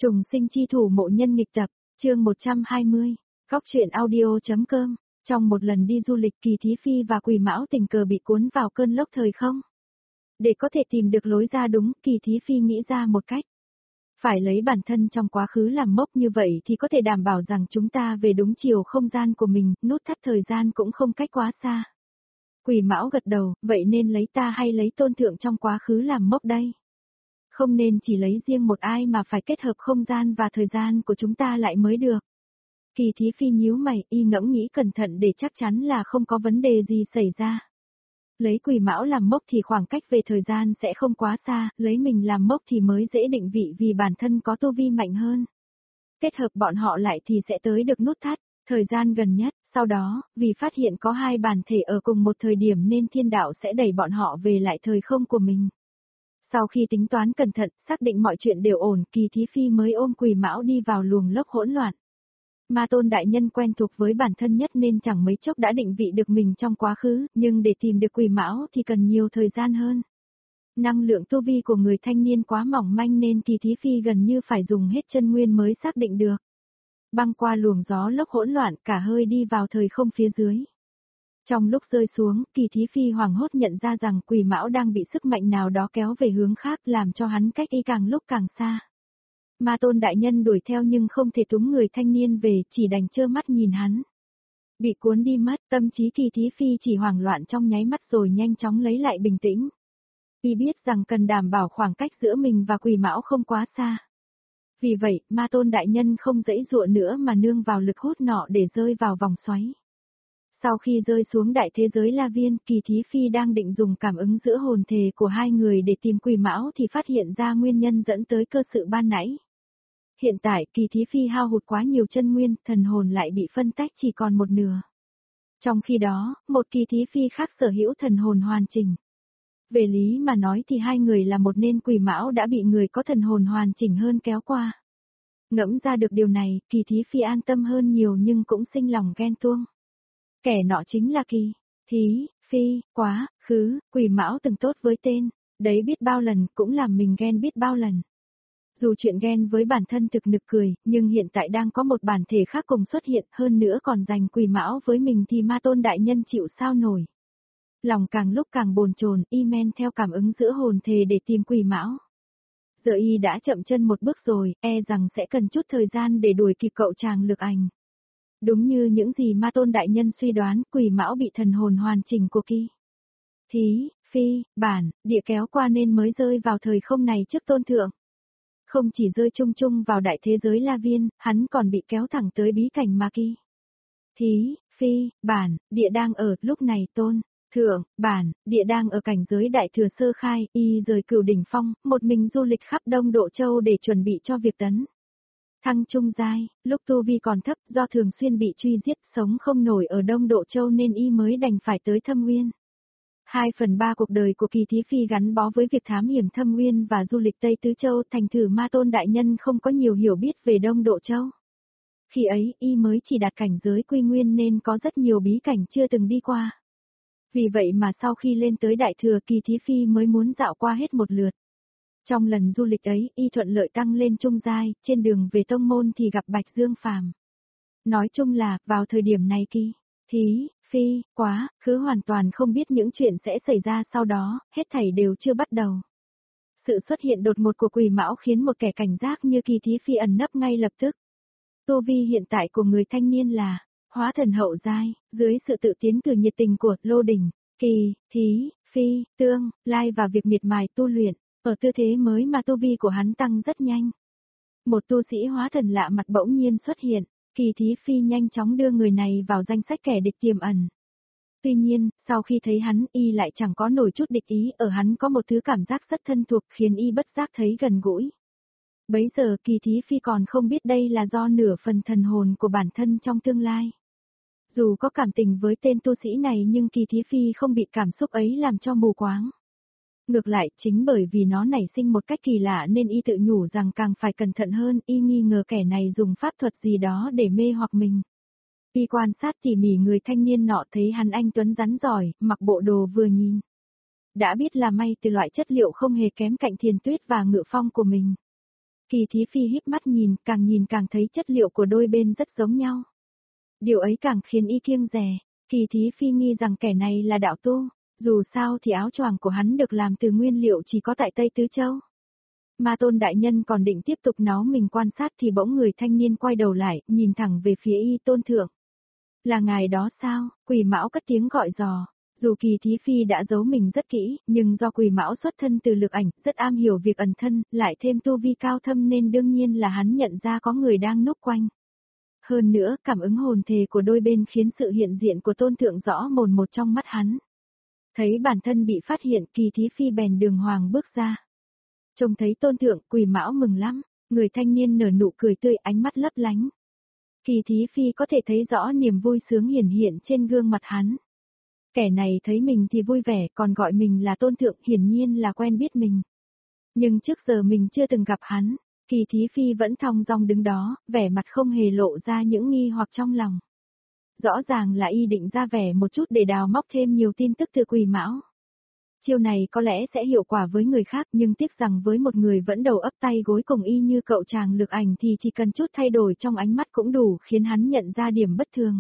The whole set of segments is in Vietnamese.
Trùng sinh chi thủ mộ nhân nghịch tập, chương 120, góc truyện audio.com. Trong một lần đi du lịch, Kỳ Thí Phi và Quỷ Mão tình cờ bị cuốn vào cơn lốc thời không. Để có thể tìm được lối ra đúng, Kỳ Thí Phi nghĩ ra một cách. Phải lấy bản thân trong quá khứ làm mốc, như vậy thì có thể đảm bảo rằng chúng ta về đúng chiều không gian của mình, nút thắt thời gian cũng không cách quá xa. Quỷ Mão gật đầu, vậy nên lấy ta hay lấy Tôn Thượng trong quá khứ làm mốc đây? Không nên chỉ lấy riêng một ai mà phải kết hợp không gian và thời gian của chúng ta lại mới được. Kỳ Thí Phi nhíu mày, y ngẫm nghĩ cẩn thận để chắc chắn là không có vấn đề gì xảy ra. Lấy Quỷ Mão làm mốc thì khoảng cách về thời gian sẽ không quá xa, lấy mình làm mốc thì mới dễ định vị vì bản thân có tu vi mạnh hơn. Kết hợp bọn họ lại thì sẽ tới được nút thắt, thời gian gần nhất, sau đó, vì phát hiện có hai bản thể ở cùng một thời điểm nên thiên đạo sẽ đẩy bọn họ về lại thời không của mình. Sau khi tính toán cẩn thận, xác định mọi chuyện đều ổn, Kỳ Thí Phi mới ôm Quỷ Mão đi vào luồng lốc hỗn loạn. Ma Tôn đại nhân quen thuộc với bản thân nhất nên chẳng mấy chốc đã định vị được mình trong quá khứ, nhưng để tìm được Quỷ Mão thì cần nhiều thời gian hơn. Năng lượng tu vi của người thanh niên quá mỏng manh nên Kỳ Thí Phi gần như phải dùng hết chân nguyên mới xác định được. Băng qua luồng gió lốc hỗn loạn, cả hơi đi vào thời không phía dưới. Trong lúc rơi xuống, Kỳ Thí Phi hoảng hốt nhận ra rằng Quỷ Mão đang bị sức mạnh nào đó kéo về hướng khác, làm cho hắn cách y càng lúc càng xa. Ma Tôn đại nhân đuổi theo nhưng không thể túm người thanh niên về, chỉ đành trơ mắt nhìn hắn. Bị cuốn đi mất, tâm trí Kỳ Thí Phi chỉ hoảng loạn trong nháy mắt rồi nhanh chóng lấy lại bình tĩnh. Y biết rằng cần đảm bảo khoảng cách giữa mình và Quỷ Mão không quá xa. Vì vậy, Ma Tôn đại nhân không giãy giụa nữa mà nương vào lực hút nọ để rơi vào vòng xoáy. Sau khi rơi xuống đại thế giới La Viên, Kỳ Thí Phi đang định dùng cảm ứng giữa hồn thể của hai người để tìm Quỷ Mão thì phát hiện ra nguyên nhân dẫn tới cơ sự ban nãy. Hiện tại, Kỳ Thí Phi hao hụt quá nhiều chân nguyên, thần hồn lại bị phân tách chỉ còn một nửa. Trong khi đó, một Kỳ Thí Phi khác sở hữu thần hồn hoàn chỉnh. Về lý mà nói thì hai người là một nên Quỷ Mão đã bị người có thần hồn hoàn chỉnh hơn kéo qua. Ngẫm ra được điều này, Kỳ Thí Phi an tâm hơn nhiều nhưng cũng sinh lòng ghen tuông. Kẻ nọ chính là Kỳ Thí Phi, quá khứ, Quỷ Mão từng tốt với tên, đấy biết bao lần, cũng làm mình ghen biết bao lần. Dù chuyện ghen với bản thân thực nực cười, nhưng hiện tại đang có một bản thể khác cùng xuất hiện, hơn nữa còn giành Quỷ Mão với mình thì Ma Tôn đại nhân chịu sao nổi. Lòng càng lúc càng bồn chồn, y men theo cảm ứng giữa hồn thể để tìm Quỷ Mão. Giờ y đã chậm chân một bước rồi, e rằng sẽ cần chút thời gian để đuổi kịp cậu chàng Lực Ảnh. Đúng như những gì Ma Tôn đại nhân suy đoán, Quỷ Mão bị thần hồn hoàn chỉnh của Kỳ Thí Phi, bản địa kéo qua nên mới rơi vào thời không này trước Tôn Thượng. Không chỉ rơi chung chung vào đại thế giới La Viên, hắn còn bị kéo thẳng tới bí cảnh mà Kỳ Thí Phi, bản địa đang ở, lúc này Tôn Thượng, bản địa đang ở cảnh giới đại thừa sơ khai, y rời Cửu Đỉnh Phong, một mình du lịch khắp Đông Độ Châu để chuẩn bị cho việc tấn thăng trung giai. Lúc tu vi còn thấp, do thường xuyên bị truy giết, sống không nổi ở Đông Độ Châu nên y mới đành phải tới Thâm Uyên. 2/3 cuộc đời của Kỳ Thí Phi gắn bó với việc thám hiểm Thâm Uyên và du lịch Tây Tứ Châu, thành thử Ma Tôn đại nhân không có nhiều hiểu biết về Đông Độ Châu. Khi ấy, y mới chỉ đạt cảnh giới Quy Nguyên nên có rất nhiều bí cảnh chưa từng đi qua. Vì vậy mà sau khi lên tới Đại Thừa, Kỳ Thí Phi mới muốn dạo qua hết một lượt. Trong lần du lịch ấy, y thuận lợi tăng lên trung giai, trên đường về tông môn thì gặp Bạch Dương Phàm. Nói chung là, vào thời điểm này Kỳ Thí Phi, quá khứ hoàn toàn không biết những chuyện sẽ xảy ra sau đó, hết thảy đều chưa bắt đầu. Sự xuất hiện đột ngột của Quỷ Mão khiến một kẻ cảnh giác như Kỳ Thí Phi ẩn nấp ngay lập tức. Tu vi hiện tại của người thanh niên là hóa thần hậu giai, dưới sự tự tiến cử nhiệt tình của Lô Đình, Kỳ Thí Phi, tương lai và việc miệt mài tu luyện, ở tư thế mới mà tu vi của hắn tăng rất nhanh. Một tu sĩ hóa thần lạ mặt bỗng nhiên xuất hiện, Kỳ Thí Phi nhanh chóng đưa người này vào danh sách kẻ địch tiềm ẩn. Tuy nhiên, sau khi thấy hắn, y lại chẳng có nổi chút địch ý, ở hắn có một thứ cảm giác rất thân thuộc khiến y bất giác thấy gần gũi. Bấy giờ Kỳ Thí Phi còn không biết đây là do nửa phần thần hồn của bản thân trong tương lai. Dù có cảm tình với tên tu sĩ này nhưng Kỳ Thí Phi không bị cảm xúc ấy làm cho mù quáng. Ngược lại, chính bởi vì nó nảy sinh một cách kỳ lạ nên y tự nhủ rằng càng phải cẩn thận hơn, y nghi ngờ kẻ này dùng pháp thuật gì đó để mê hoặc mình. Y quan sát tỉ mỉ người thanh niên nọ, thấy hắn anh tuấn rắn giỏi, mặc bộ đồ vừa nhìn đã biết là may từ loại chất liệu không hề kém cạnh Thiền Tuyết và Ngự Phong của mình. Kỳ Thí Phi híp mắt nhìn càng thấy chất liệu của đôi bên rất giống nhau. Điều ấy càng khiến y kiêng dè, Kỳ Thí Phi nghi rằng kẻ này là đạo tu, dù sao thì áo choàng của hắn được làm từ nguyên liệu chỉ có tại Tây Tứ Châu. Ma Tôn đại nhân còn định tiếp tục nó mình quan sát thì bỗng người thanh niên quay đầu lại, nhìn thẳng về phía y Tôn thượng. Là ngài đó sao? Quỷ Mão cất tiếng gọi dò. Dù Kỳ Thí Phi đã giấu mình rất kỹ, nhưng do Quỷ Mão xuất thân từ lực ảnh, rất am hiểu việc ẩn thân, lại thêm tu vi cao thâm nên đương nhiên là hắn nhận ra có người đang núp quanh. Hơn nữa, cảm ứng hồn thể của đôi bên khiến sự hiện diện của Tôn thượng rõ mồn một trong mắt hắn. Thấy bản thân bị phát hiện, Kỳ Thí Phi bèn đường hoàng bước ra. Trông thấy Tôn thượng, Quỷ Mão mừng lắm, người thanh niên nở nụ cười tươi, ánh mắt lấp lánh. Kỳ Thí Phi có thể thấy rõ niềm vui sướng hiển hiện trên gương mặt hắn. Kẻ này thấy mình thì vui vẻ, còn gọi mình là Tôn thượng, hiển nhiên là quen biết mình. Nhưng trước giờ mình chưa từng gặp hắn, Kỳ Thí Phi vẫn thong dong đứng đó, vẻ mặt không hề lộ ra những nghi hoặc trong lòng. Rõ ràng là y định ra vẻ một chút để đào móc thêm nhiều tin tức từ Quỷ Mão. Chiêu này có lẽ sẽ hiệu quả với người khác, nhưng tiếc rằng với một người vẫn đầu ấp tay gối cùng y như cậu chàng lực ảnh thì chỉ cần chút thay đổi trong ánh mắt cũng đủ khiến hắn nhận ra điểm bất thường.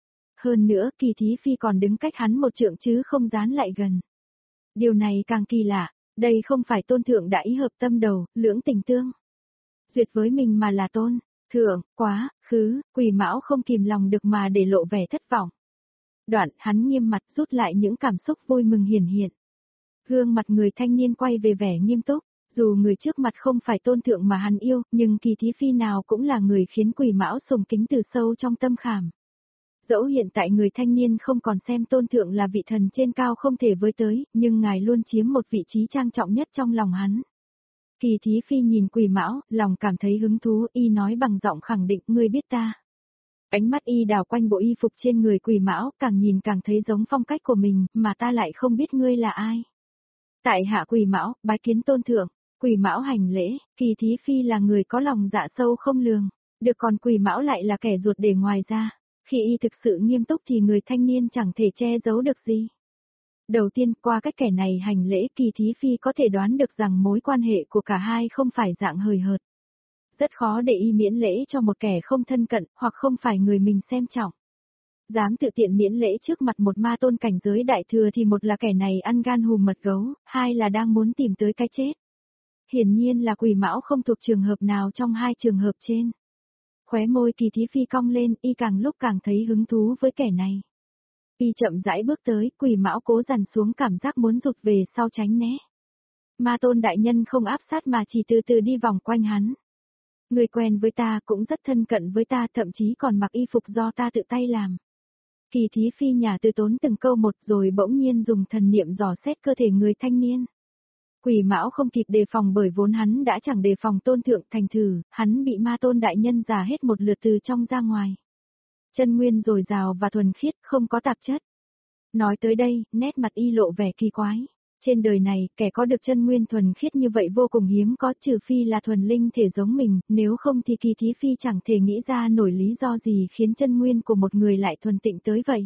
Hơn nữa, Kỳ Thí Phi còn đứng cách hắn một trượng chứ không dán lại gần. Điều này càng kỳ lạ, đây không phải Tôn thượng đã ý hợp tâm đầu, lưỡng tình tương duyệt với mình mà là Tôn thượng, quá khứ. Quỷ Mão không kìm lòng được mà để lộ vẻ thất vọng. Đoạn, hắn nghiêm mặt rút lại những cảm xúc vui mừng hiển hiện. Gương mặt người thanh niên quay về vẻ nghiêm túc, dù người trước mặt không phải Tôn thượng mà hắn yêu, nhưng Kỳ Thí Phi nào cũng là người khiến Quỷ Mão sùng kính từ sâu trong tâm khảm. Dẫu hiện tại người thanh niên không còn xem Tôn thượng là vị thần trên cao không thể với tới, nhưng ngài luôn chiếm một vị trí trang trọng nhất trong lòng hắn. Kỳ Thí Phi nhìn Quỷ Mão, lòng cảm thấy hứng thú, y nói bằng giọng khẳng định, ngươi biết ta. Ánh mắt y đảo quanh bộ y phục trên người Quỷ Mão, càng nhìn càng thấy giống phong cách của mình, mà ta lại không biết ngươi là ai. Tại hạ Quỷ Mão, bái kiến Tôn thượng. Quỷ Mão hành lễ, Kỳ Thí Phi là người có lòng dạ sâu không lường, được còn Quỷ Mão lại là kẻ ruột để ngoài ra. Khi y thực sự nghiêm túc thì người thanh niên chẳng thể che giấu được gì. Đầu tiên, qua cách kẻ này hành lễ, Kỳ Thí Phi có thể đoán được rằng mối quan hệ của cả hai không phải dạng hời hợt. Rất khó để y miễn lễ cho một kẻ không thân cận, hoặc không phải người mình xem trọng. Dám tự tiện miễn lễ trước mặt một ma tôn cảnh giới đại thừa thì một là kẻ này ăn gan hùm mật gấu, hai là đang muốn tìm tới cái chết. Hiển nhiên là Quỷ Mão không thuộc trường hợp nào trong hai trường hợp trên. Khóe môi Kỳ Thí Phi cong lên, y càng lúc càng thấy hứng thú với kẻ này. Y chậm rãi bước tới, Quỷ Mão cố dằn xuống cảm giác muốn rụt về sau tránh né. Ma Tôn đại nhân không áp sát mà chỉ từ từ đi vòng quanh hắn. Người quen với ta cũng rất thân cận với ta, thậm chí còn mặc y phục do ta tự tay làm. Kỳ Thí Phi nhà từ tốn từng câu một rồi bỗng nhiên dùng thần niệm dò xét cơ thể người thanh niên. Quỷ Mão không kịp đề phòng bởi vốn hắn đã chẳng đề phòng Tôn thượng, thành thử, hắn bị Ma Tôn đại nhân già hết một lượt từ trong ra ngoài. Chân nguyên dồi dào và thuần khiết, không có tạp chất. Nói tới đây, nét mặt y lộ vẻ kỳ quái. Trên đời này, kẻ có được chân nguyên thuần khiết như vậy vô cùng hiếm có, trừ phi là thuần linh thể giống mình, nếu không thì Kỳ Thí Phi chẳng thể nghĩ ra nổi lý do gì khiến chân nguyên của một người lại thuần tịnh tới vậy.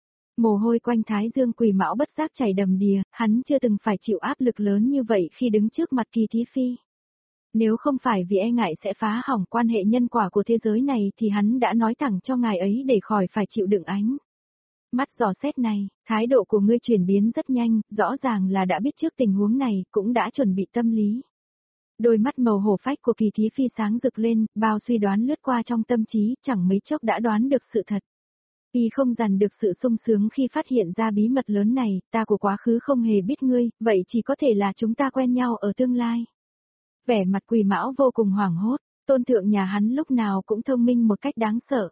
Mồ hôi quanh thái dương Quỷ Mão bất giác chảy đầm đìa, hắn chưa từng phải chịu áp lực lớn như vậy khi đứng trước mặt Kỳ Thí Phi. Nếu không phải vì e ngại sẽ phá hỏng quan hệ nhân quả của thế giới này thì hắn đã nói thẳng cho ngài ấy để khỏi phải chịu đựng ánh mắt dò xét này. Thái độ của ngươi chuyển biến rất nhanh, rõ ràng là đã biết trước tình huống này, cũng đã chuẩn bị tâm lý. Đôi mắt màu hổ phách của Kỳ Thí Phi sáng rực lên, bao suy đoán lướt qua trong tâm trí, chẳng mấy chốc đã đoán được sự thật. Y không dằn được sự sung sướng khi phát hiện ra bí mật lớn này, ta của quá khứ không hề biết ngươi, vậy chỉ có thể là chúng ta quen nhau ở tương lai. Vẻ mặt Quỷ Mão vô cùng hoảng hốt, Tôn thượng nhà hắn lúc nào cũng thông minh một cách đáng sợ.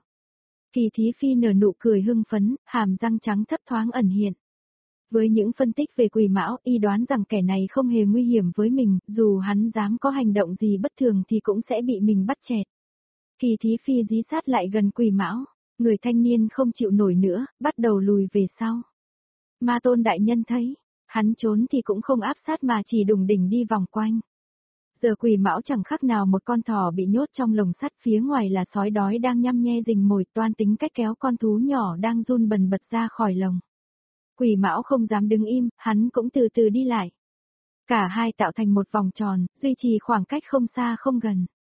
Kỳ Thí Phi nở nụ cười hưng phấn, hàm răng trắng thấp thoáng ẩn hiện. Với những phân tích về Quỷ Mão, y đoán rằng kẻ này không hề nguy hiểm với mình, dù hắn dám có hành động gì bất thường thì cũng sẽ bị mình bắt chẹt. Kỳ Thí Phi dí sát lại gần Quỷ Mão, người thanh niên không chịu nổi nữa, bắt đầu lùi về sau. Ma Tôn đại nhân thấy, hắn trốn thì cũng không áp sát mà chỉ đùng đỉnh đi vòng quanh. Giờ Quỷ Mão chẳng khác nào một con thỏ bị nhốt trong lồng sắt, phía ngoài là sói đói đang nhăm nhe rình mồi, toan tính cách kéo con thú nhỏ đang run bần bật ra khỏi lồng. Quỷ Mão không dám đứng im, hắn cũng từ từ đi lại. Cả hai tạo thành một vòng tròn, duy trì khoảng cách không xa không gần.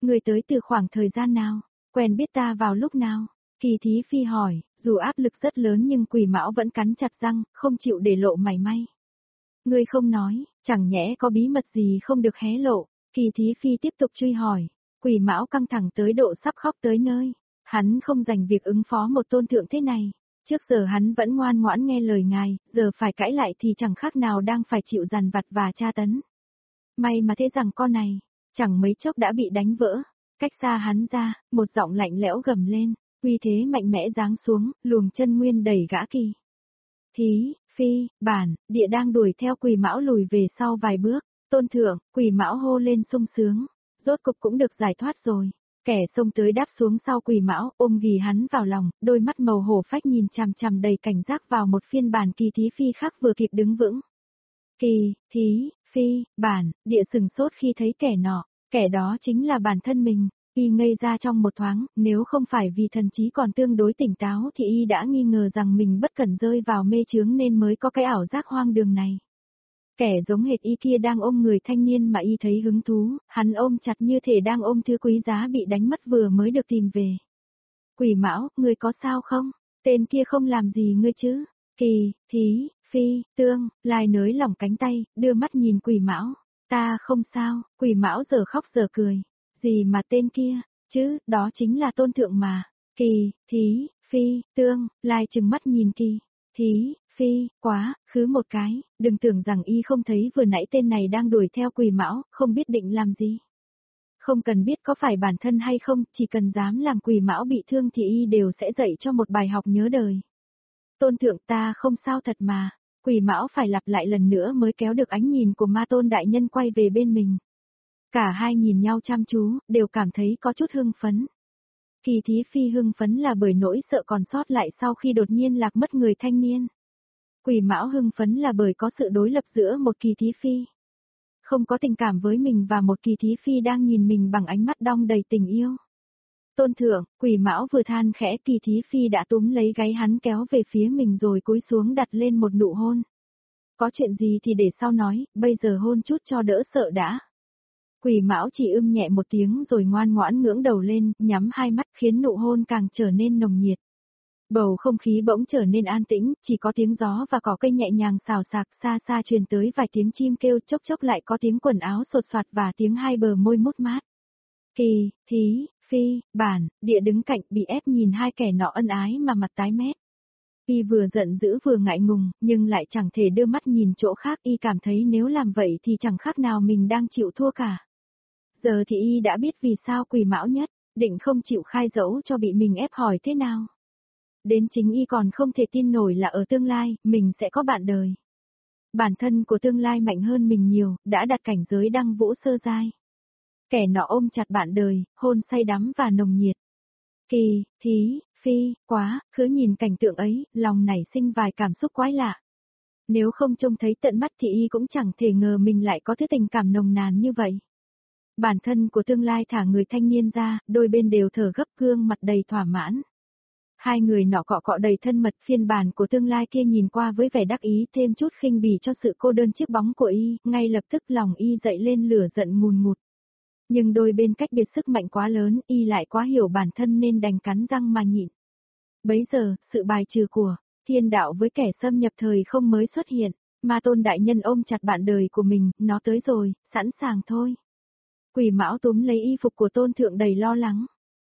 Người tới từ khoảng thời gian nào? Quen biết ta vào lúc nào? Kỳ Thí Phi hỏi, dù áp lực rất lớn nhưng Quỷ Mão vẫn cắn chặt răng, không chịu để lộ mảy may. Ngươi không nói, chẳng nhẽ có bí mật gì không được hé lộ? Kỳ Thí Phi tiếp tục truy hỏi. Quỷ Mão căng thẳng tới độ sắp khóc tới nơi. Hắn không dành việc ứng phó một tôn thượng thế này. Trước giờ hắn vẫn ngoan ngoãn nghe lời ngài, giờ phải cãi lại thì chẳng khác nào đang phải chịu dằn vặt và tra tấn. May mà thế rằng con này, chẳng mấy chốc đã bị đánh vỡ. Cách xa hắn ra, một giọng lạnh lẽo gầm lên, uy thế mạnh mẽ giáng xuống, luồng chân nguyên đẩy gã Kỳ Thí Phi, bản, địa đang đuổi theo Quỷ Mão lùi về sau vài bước. Tôn thượng, Quỷ Mão hô lên sung sướng, rốt cục cũng được giải thoát rồi. Kẻ xông tới đáp xuống sau Quỷ Mão, ôm ghì hắn vào lòng, đôi mắt màu hổ phách nhìn chằm chằm đầy cảnh giác vào một phiên bản Kỳ Thí Phi khác vừa kịp đứng vững. Kỳ Thí Phi, bản, địa sừng sốt khi thấy kẻ đó chính là bản thân mình. Y ngây ra trong một thoáng, nếu không phải vì thần trí còn tương đối tỉnh táo thì y đã nghi ngờ rằng mình bất cẩn rơi vào mê chướng nên mới có cái ảo giác hoang đường này. Kẻ giống hệt y kia đang ôm người thanh niên mà y thấy hứng thú, hắn ôm chặt như thể đang ôm thứ quý giá bị đánh mất vừa mới được tìm về. Quỷ Mão, ngươi có sao không? Tên kia không làm gì ngươi chứ? Kỳ Thí Phi, Tương, Lai nới lỏng cánh tay, đưa mắt nhìn Quỷ Mão. Ta không sao, Quỷ Mão giờ khóc giờ cười. Gì mà tên kia, chứ, đó chính là tôn thượng mà. Kỳ Thí Phi, Tương, Lai trừng mắt nhìn Kỳ Thí Phi, quá, khứ một cái, đừng tưởng rằng y không thấy vừa nãy tên này đang đuổi theo Quỷ Mão, không biết định làm gì. Không cần biết có phải bản thân hay không, chỉ cần dám làm Quỷ Mão bị thương thì y đều sẽ dạy cho một bài học nhớ đời. Tôn thượng ta không sao thật mà, Quỷ Mão phải lặp lại lần nữa mới kéo được ánh nhìn của Ma Tôn đại nhân quay về bên mình. Cả hai nhìn nhau chăm chú, đều cảm thấy có chút hưng phấn. Kỳ Thí Phi hưng phấn là bởi nỗi sợ còn sót lại sau khi đột nhiên lạc mất người thanh niên. Quỷ Mão hưng phấn là bởi có sự đối lập giữa một Kỳ Thí Phi không có tình cảm với mình và một Kỳ Thí Phi đang nhìn mình bằng ánh mắt đong đầy tình yêu. Tôn thượng, Quỷ Mão vừa than khẽ Kỳ Thí Phi đã túm lấy gáy hắn kéo về phía mình rồi cúi xuống đặt lên một nụ hôn. Có chuyện gì thì để sau nói, bây giờ hôn chút cho đỡ sợ đã. Quỷ Mão chỉ nhẹ một tiếng rồi ngoan ngoãn ngưỡng đầu lên, nhắm hai mắt khiến nụ hôn càng trở nên nồng nhiệt. Bầu không khí bỗng trở nên an tĩnh, chỉ có tiếng gió và cỏ cây nhẹ nhàng xào xạc, xa xa truyền tới vài tiếng chim kêu, chốc chốc lại có tiếng quần áo sột soạt và tiếng hai bờ môi mút mát. Kỳ Thí Phi, bản, địa đứng cạnh bị ép nhìn hai kẻ nọ ân ái mà mặt tái mét. Y vừa giận dữ vừa ngại ngùng, nhưng lại chẳng thể đưa mắt nhìn chỗ khác, y cảm thấy nếu làm vậy thì chẳng khác nào mình đang chịu thua cả. Giờ thì y đã biết vì sao Quỷ Mão nhất định không chịu khai dẫu cho bị mình ép hỏi thế nào. Đến chính y còn không thể tin nổi là ở tương lai, mình sẽ có bạn đời. Bản thân của tương lai mạnh hơn mình nhiều, đã đạt cảnh giới đăng vũ sơ giai. Kẻ nọ ôm chặt bạn đời, hôn say đắm và nồng nhiệt. Kỳ Thí Phi, quá, cứ nhìn cảnh tượng ấy, lòng nảy sinh vài cảm xúc quái lạ. Nếu không trông thấy tận mắt thì y cũng chẳng thể ngờ mình lại có thứ tình cảm nồng nàn như vậy. Bản thân của tương lai thả người thanh niên ra, đôi bên đều thở gấp, gương mặt đầy thỏa mãn. Hai người nọ cọ cọ đầy thân mật, phiên bản của tương lai kia nhìn qua với vẻ đắc ý, thêm chút khinh bỉ cho sự cô đơn chiếc bóng của y, ngay lập tức lòng y dậy lên lửa giận ngùn ngụt. Nhưng đôi bên cách biệt sức mạnh quá lớn, y lại quá hiểu bản thân nên đành cắn răng mà nhịn. Bấy giờ, sự bài trừ của thiên đạo với kẻ xâm nhập thời không mới xuất hiện, Ma Tôn đại nhân ôm chặt bạn đời của mình, nó tới rồi, sẵn sàng thôi. Quỷ Mão túm lấy y phục của Tôn thượng đầy lo lắng.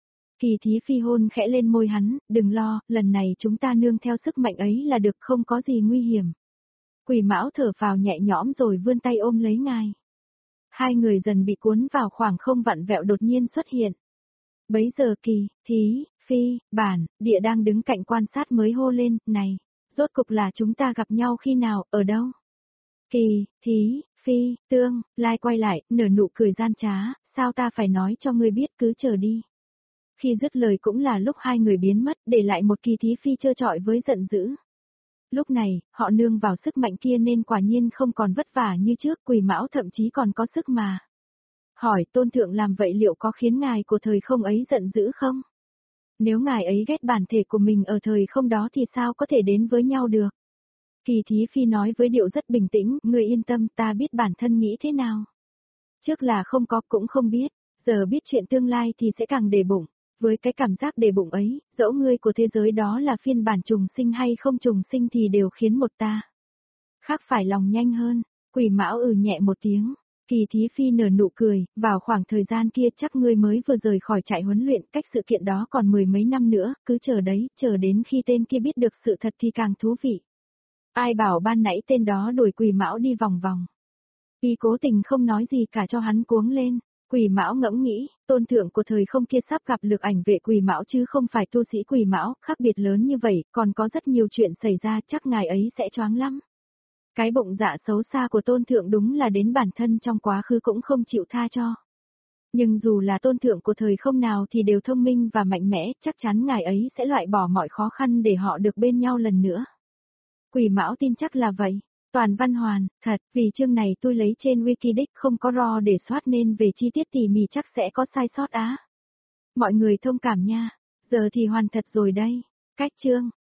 Kỳ Thí Phi hôn khẽ lên môi hắn, đừng lo, lần này chúng ta nương theo sức mạnh ấy là được, không có gì nguy hiểm. Quỷ Mão thở phào nhẹ nhõm rồi vươn tay ôm lấy ngài. Hai người dần bị cuốn vào khoảng không vặn vẹo đột nhiên xuất hiện. Bấy giờ Kỳ Thí Phi, bản, địa đang đứng cạnh quan sát mới hô lên, này, rốt cục là chúng ta gặp nhau khi nào, ở đâu? Kỳ Thí Phi, Tương, Lai quay lại, nở nụ cười gian trá, sao ta phải nói cho ngươi biết, cứ chờ đi. Khi dứt lời cũng là lúc hai người biến mất, để lại một Kỳ Thí Phi trơ trọi với giận dữ. Lúc này, họ nương vào sức mạnh kia nên quả nhiên không còn vất vả như trước, Quỷ Mão thậm chí còn có sức mà. Hỏi Tôn thượng làm vậy liệu có khiến ngài của thời không ấy giận dữ không? Nếu ngài ấy ghét bản thể của mình ở thời không đó thì sao có thể đến với nhau được? Kỳ Thí Phi nói với điệu rất bình tĩnh, ngươi yên tâm, ta biết bản thân nghĩ thế nào. Trước là không có cũng không biết, Giờ biết chuyện tương lai thì sẽ càng để bụng. Với cái cảm giác để bụng ấy, dẫu ngươi của thế giới đó là phiên bản trùng sinh hay không trùng sinh thì đều khiến một ta khác phải lòng nhanh hơn. Quỷ Mão nhẹ một tiếng. Kỳ Thí Phi nở nụ cười, vào khoảng thời gian kia chắc ngươi mới vừa rời khỏi trại huấn luyện, cách sự kiện đó còn 10 mấy năm nữa, cứ chờ đấy, chờ đến khi tên kia biết được sự thật thì càng thú vị. Ai bảo ban nãy tên đó đuổi Quỷ Mão đi vòng vòng. Y cố tình không nói gì cả cho hắn cuống lên. Quỷ Mão ngẫm nghĩ, tôn thượng của thời không kia sắp gặp lực ảnh vệ Quỷ Mão chứ không phải tu sĩ Quỷ Mão, khác biệt lớn như vậy, còn có rất nhiều chuyện xảy ra, chắc ngài ấy sẽ choáng lắm. Cái bụng dạ xấu xa của tôn thượng đúng là đến bản thân trong quá khứ cũng không chịu tha cho. Nhưng dù là tôn thượng của thời không nào thì đều thông minh và mạnh mẽ, chắc chắn ngài ấy sẽ loại bỏ mọi khó khăn để họ được bên nhau lần nữa. Quỷ Mão tin chắc là vậy. Toàn văn hoàn, thật, vì chương này tôi lấy trên Wikidic không có RAW để soát nên về chi tiết tỉ mỉ chắc sẽ có sai sót á. Mọi người thông cảm nha. Giờ thì hoàn thật rồi đây. Cách chương.